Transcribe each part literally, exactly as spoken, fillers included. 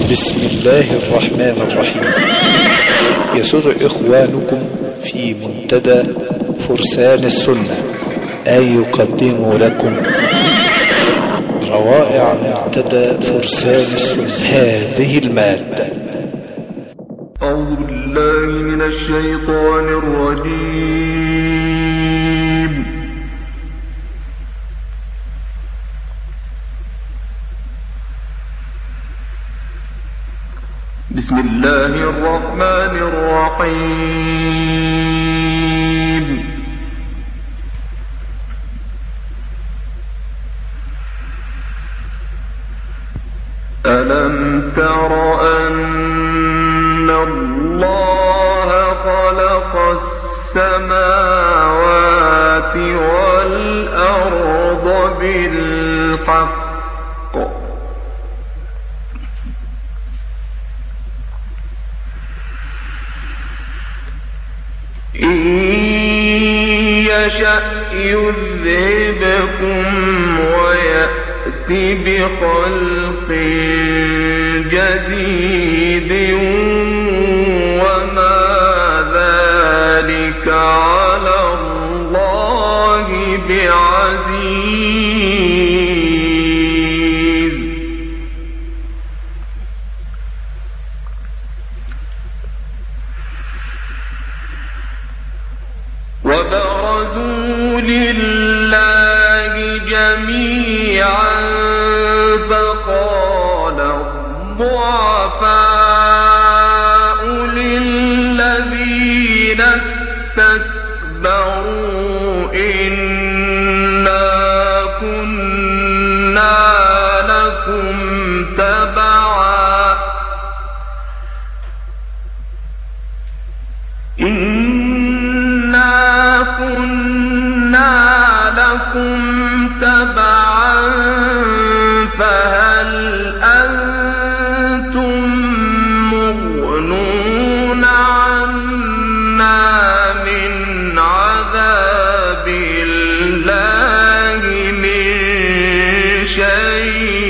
بسم الله الرحمن الرحيم. يسر إخوانكم في منتدى فرسان السنة أن يقدموا لكم روائع منتدى فرسان السنة هذه المادة. أعوذ بالله من الشيطان الرجيم. بسم الله الرحمن الرحيم. ألم تر أن الله خلق السماوات والأرض بالحق إن يشأ يذهبكم ويأت بخلق جديد وما ذلك على الله بعزيز. وبرزوا لله جميعا فقال الضعفاء للذين استكبروا إنا كنا لكم تبعا إنا كنا لكم تبعا فهل أنتم مغنون عنا من عذاب الله من شيء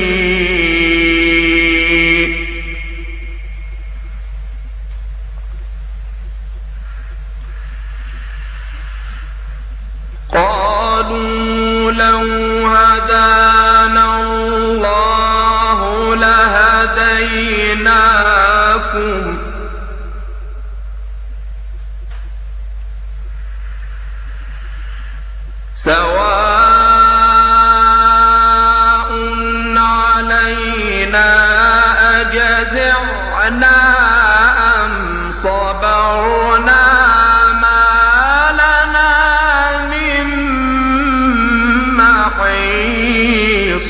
قالوا لو هدانا الله لهديناكم سواء علينا أجزعنا أم صبرنا ما لنا من محيص.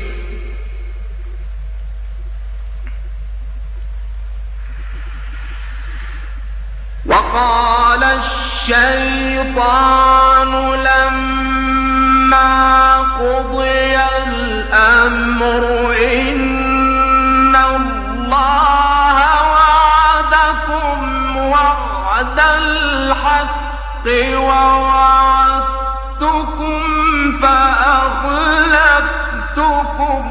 وقال الشيطان لما قضي الأمر إن الله وعدكم وعد الحق ووعدتكم فأخلفتكم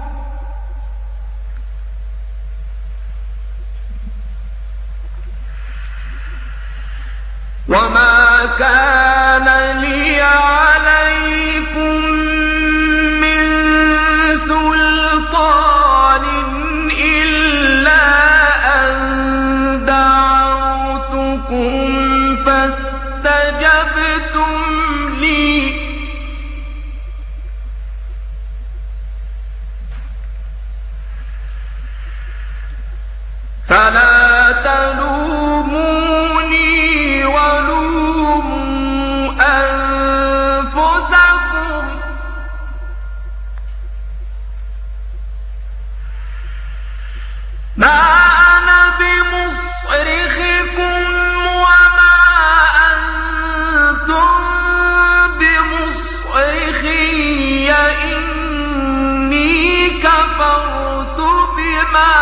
وما كان لي عليكم من سلطان إلا أن دعوتكم فاستجبتم لي فلا تلوموني ولوموا أنفسكم ما أنا بمصرخكم وما أنتم بمصرخي إني كفرت بما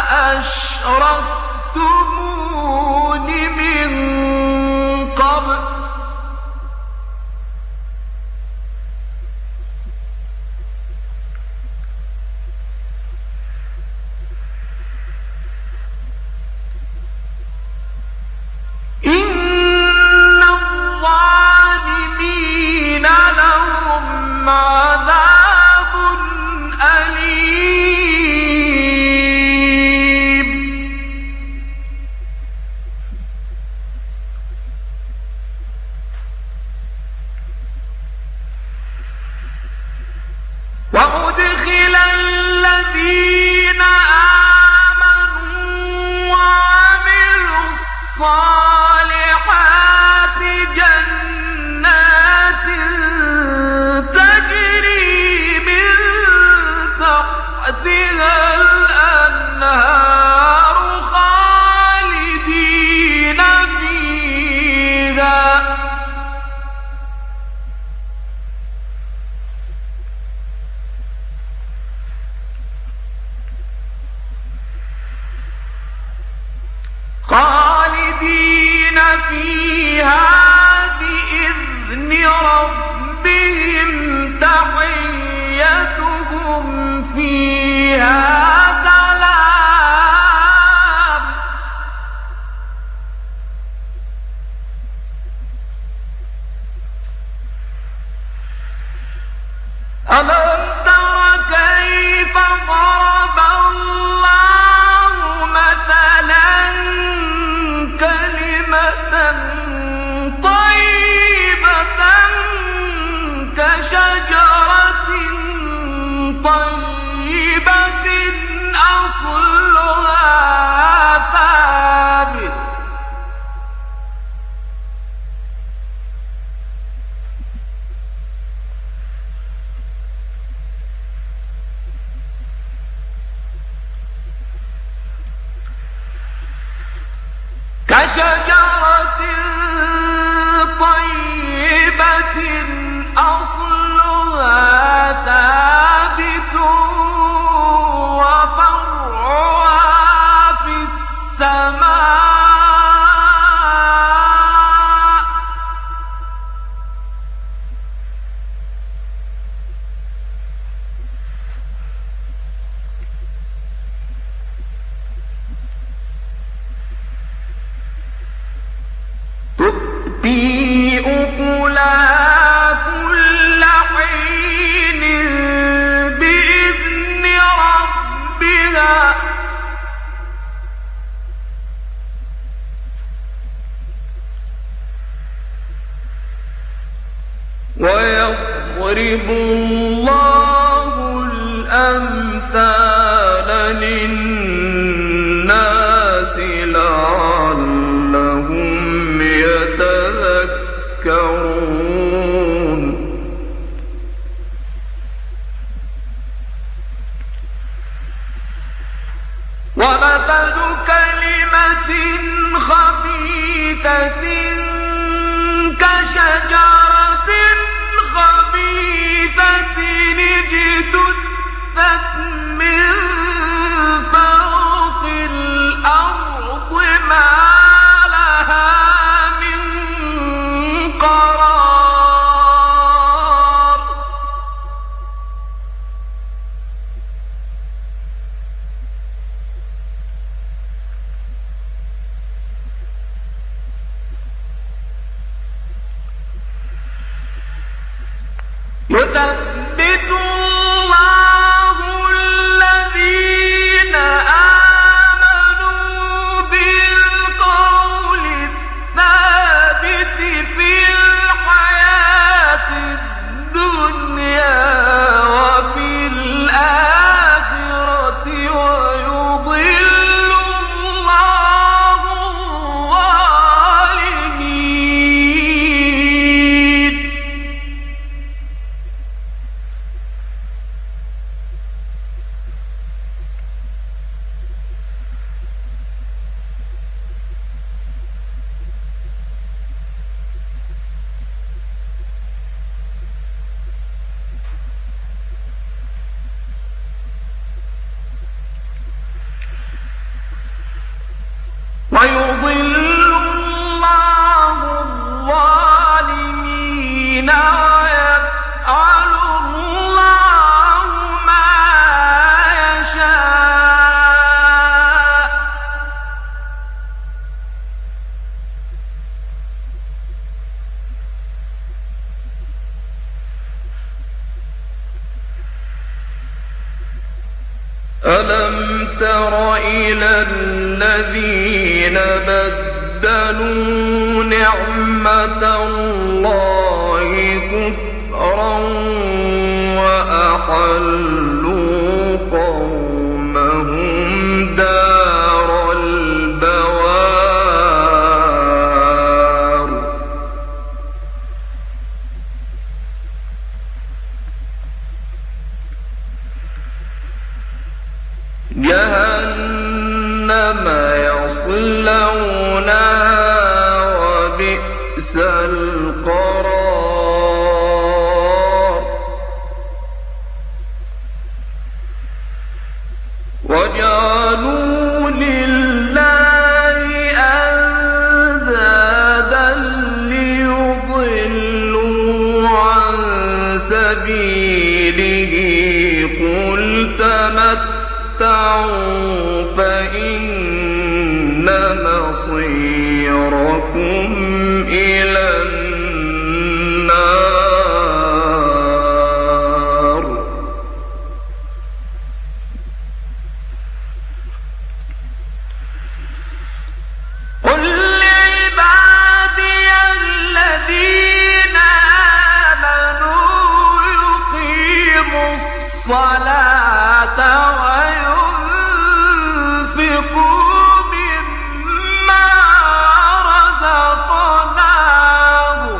أشركتمون من قبل فيها بإذن ربهم تحيتهم فيها سلام. ألم تر كيف ضرب الله مثلا كلمة طيبة كشجرة طيبة أصلها ثابت كشجرة طيبة أصلها ثابت وفرعها في السماء. تؤتي أكلها كل حين بإذن ربها ويضرب الله الأمثال للناس لعلهم يتذكرون. ومثل كلمة خبيثة كشجرة خبيثة اجتثت من فوق الأرض ما لها من قرار. يثبت الله الذين آمنوا بالقول الثابت في الحياة الدنيا وفي الآخرة ويضل الله الظالمين. ويضل الله الظالمين ويفعل الله ما يشاء. ألم تر إلى الذين بدلوا نعمة الله كفرا وأحلوا قومهم دار البوار. جهنم يصلونها وبئس القرار. وجعلوا لله أندادا سبيله قل تمتعوا فإن مصيركم إلى النار. قل لعبادي الذين آمنوا يقيموا الصلاة وينفقوا مما رزقناهم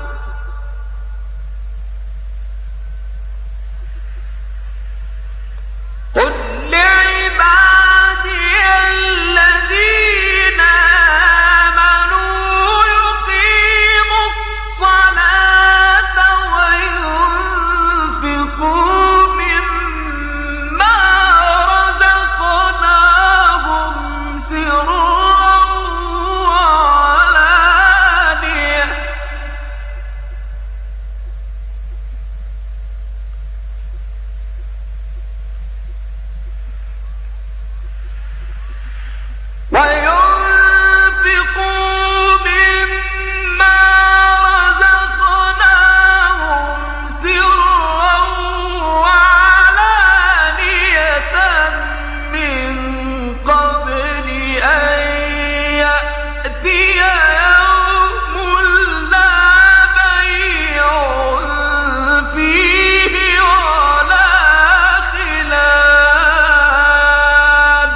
قل لعبادي الذين آمنوا يقيموا الصلاة وينفقوا مما رزقناهم سرا وعلانية وينفقوا مما رزقناهم سرا وعلانية من قبل أن يأتي يوم لا بيع فيه ولا خلال.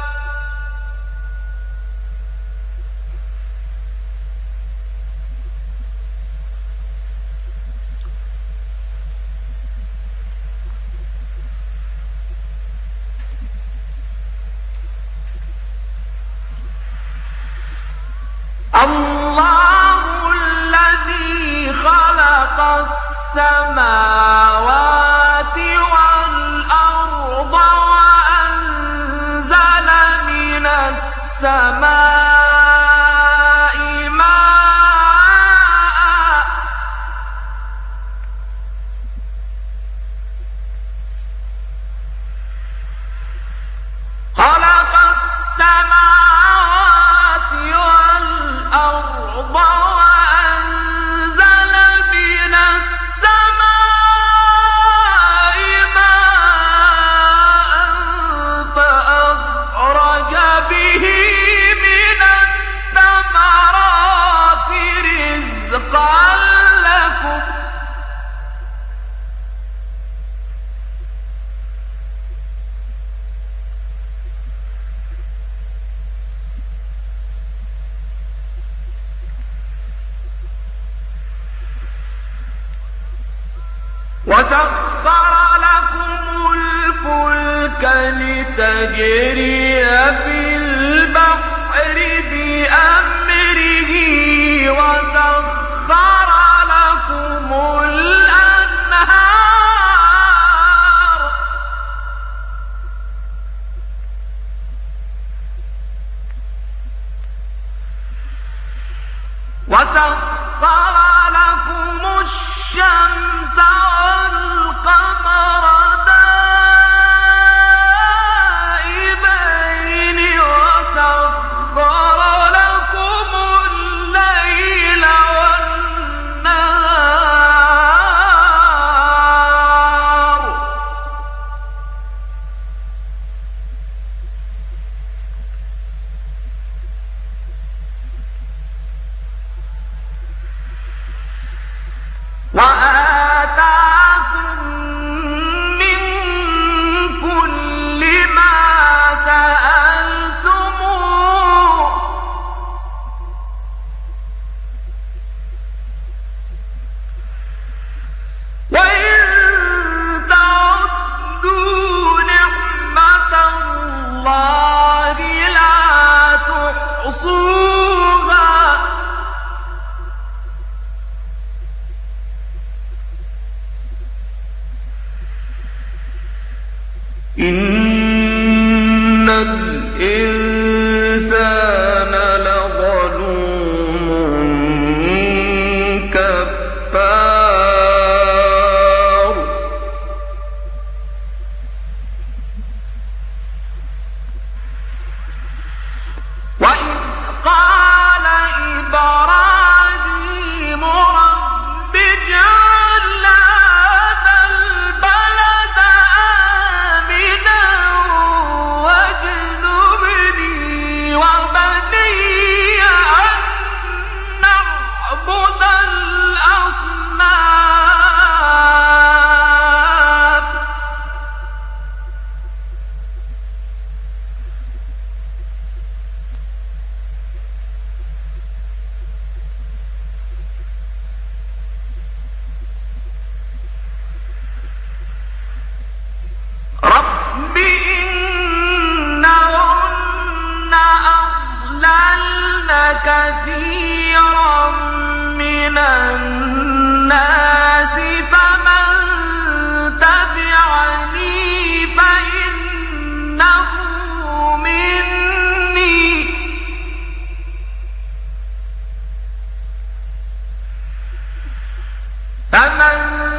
الله الذي خلق السماوات والأرض وأنزل من السماء ماء خلق السماوات والأرض وأنزل من السماء ماء فأخرج به من الثمرات رزقا لكم وسخر لكم الفلك لتجري في البحر بأمره وسخر لكم الأنهار وسخر لكم الشمس والقمر دائبين وسخر لكم الليل والنهار وآتاكم من كل ما سألتموه وإن تعدوا نعمة الله لا تحصوها إن الإنسان لظلوم كفار كثيرا من الناس فمن تبعني فإنه مني فمن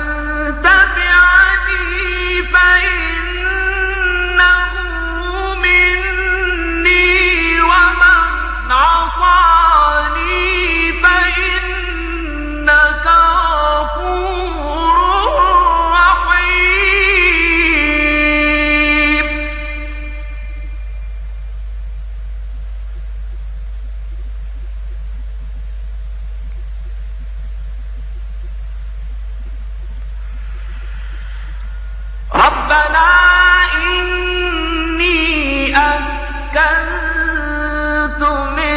تبعني فإنه مني ومن عصاني فإنك غفور رحيم. ربنا إني أسكنت من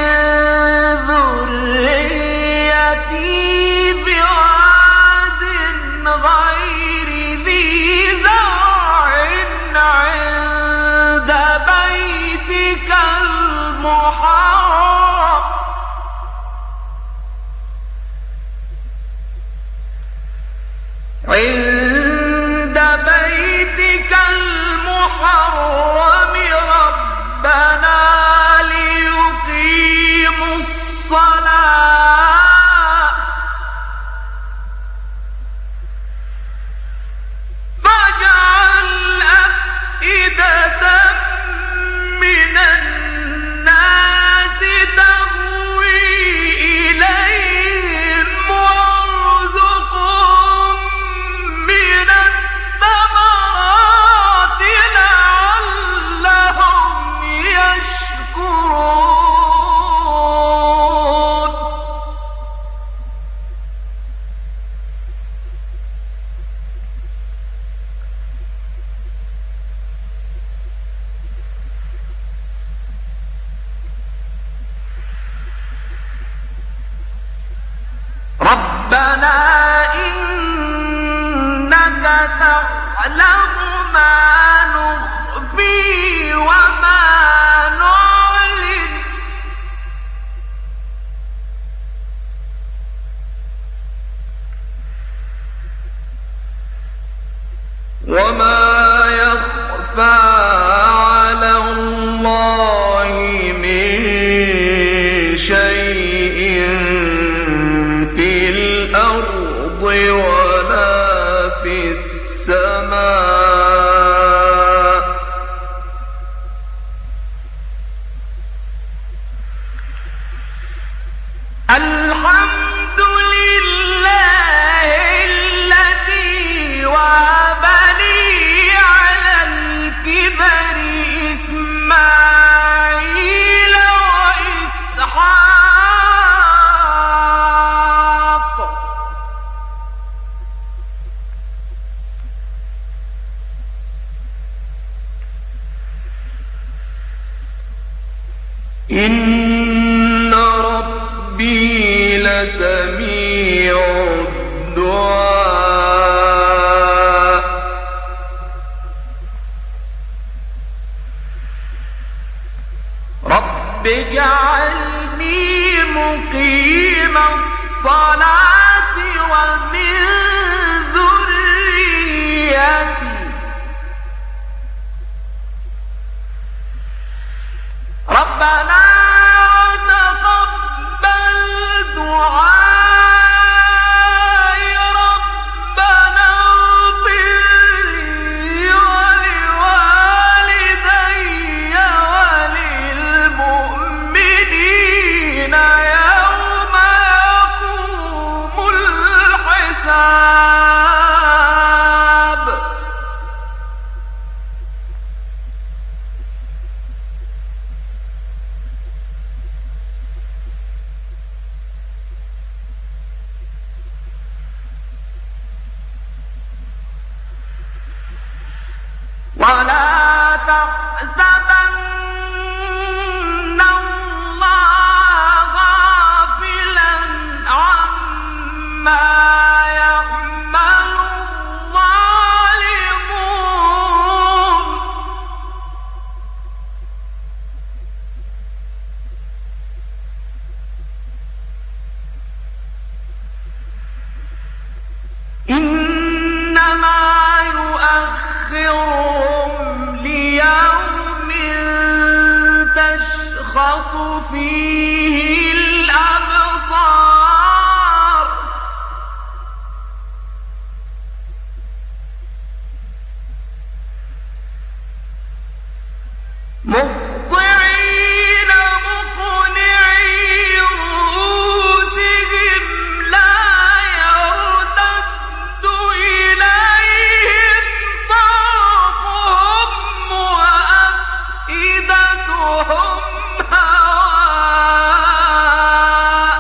ذريتي بواد غير ذي زرع عند بيتك المحرم عند بيتك المحرم ربنا ليقيموا الصلاة فاجعل أفئدة من الناس تهوي إليهم وارزقهم من الثمرات لعلهم يشكرون. ربنا إنك تعلم ما نخفي وما نعلن وما يخفى على الله من شيء في الأرض ولا في السماء. الحمد لله الذي وهب لي على الكبر إسماعيل وإسحاق إن ربي لسميع الدعاء. رب اجعلني مقيم الصلاة ومن ذريتي ربنا تقبل دعائي ربنا اغفر لي ولوالدي وللمؤمنين يوم يقوم الحساب. ولا تحسبن الله غافلا عما يعمل الظالمون فيه الأبصار مهطعين مقنعي رؤوسهم لا يرتد إليهم طرفهم وأفئدتهم هواء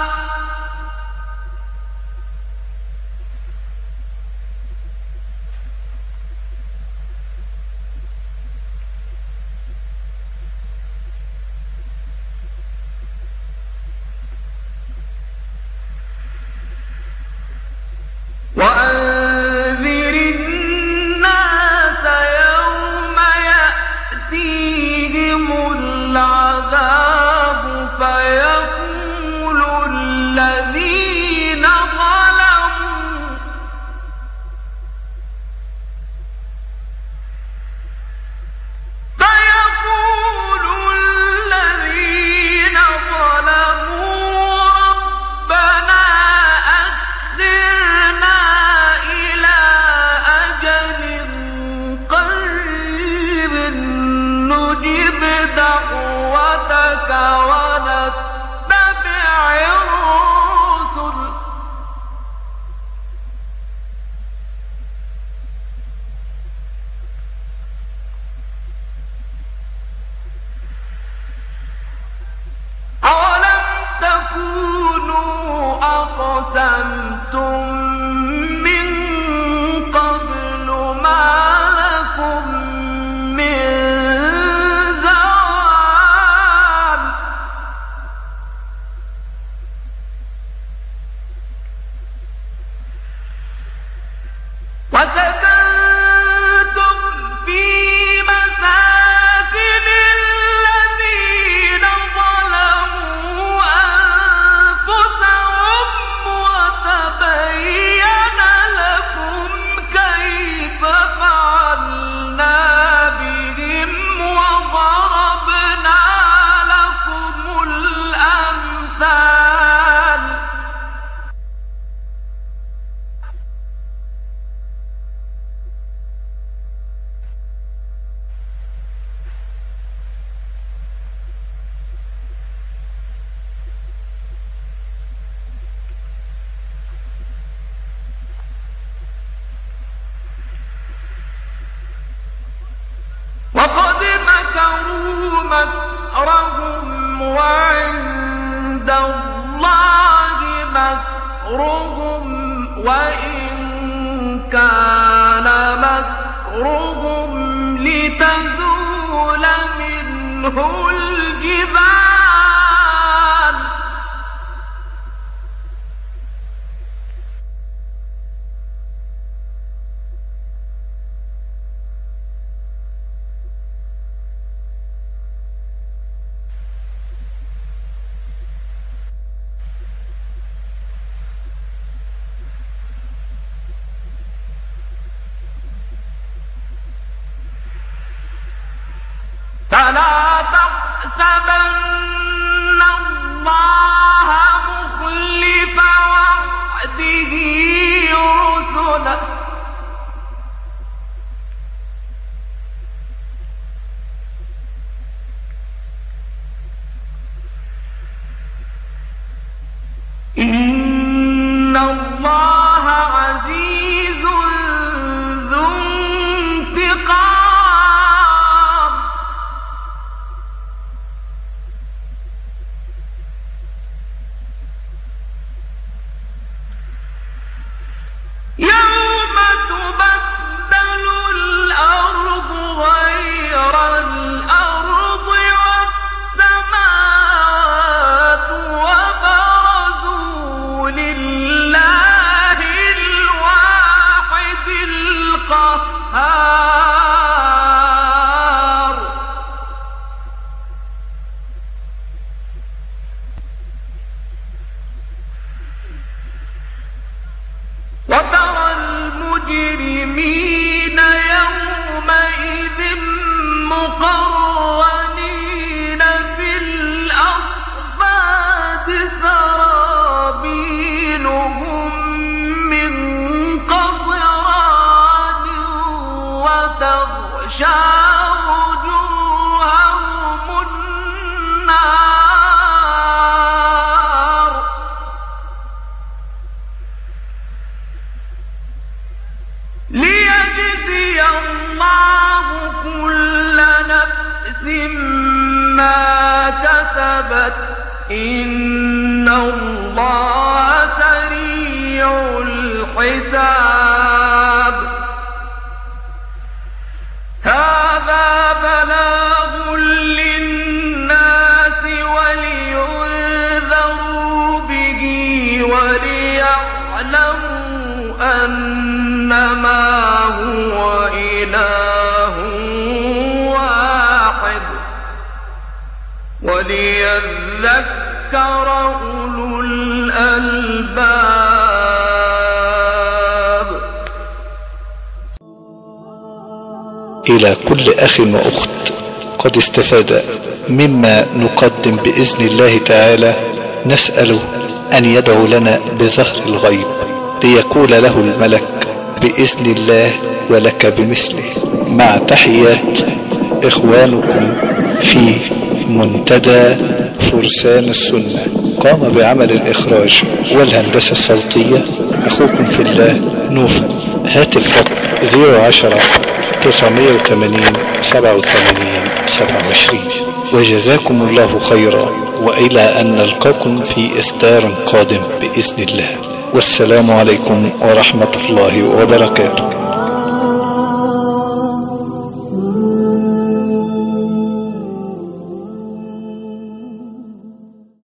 وأنذر الناس يوم يأتيهم العذاب فيقول الذين ظلموا فيقول الذين ظلموا ربنا أخرنا إلى أجل قريب نجب دعوتك ونتبع الرسل أولم تكونوا أقسمتم من قبل ما لكم من زوال وسكنتم في مساكن الذين ظلموا أنفسهم وتبين لكم كيف فعلنا بهم وضربنا لكم الأمثال وقد مكروا مكرهم وعند الله مكرهم وإن كان مكرهم لتزول منه الجبال فلا تحسبن الله مخلف وعده رسله إن الله عزيز ذو انتقام وتغشى وجوههم النار ليجزي الله كل نفس ما كسبت إن الله سريع الحساب هذا بلاغ للناس ولينذروا به وليعلموا أنما هو إله واحد وليذكر أولو الألباب. إلى كل أخ وأخت قد استفاد مما نقدم بإذن الله تعالى نسأله أن يدعو لنا بظهر الغيب ليقول له الملك بإذن الله ولك بمثله. مع تحيات إخوانكم في منتدى فرسان السنة، قام بعمل الإخراج والهندسة الصوتية أخوكم في الله نوفل. هاتف رقم صفر عشرة تسعمائة وثمانين سبعة وثمانين سبعة وعشرين. وجزاكم الله خيرا، وإلى أن نلقاكم في إصدار قادم بإذن الله، والسلام عليكم ورحمة الله وبركاته.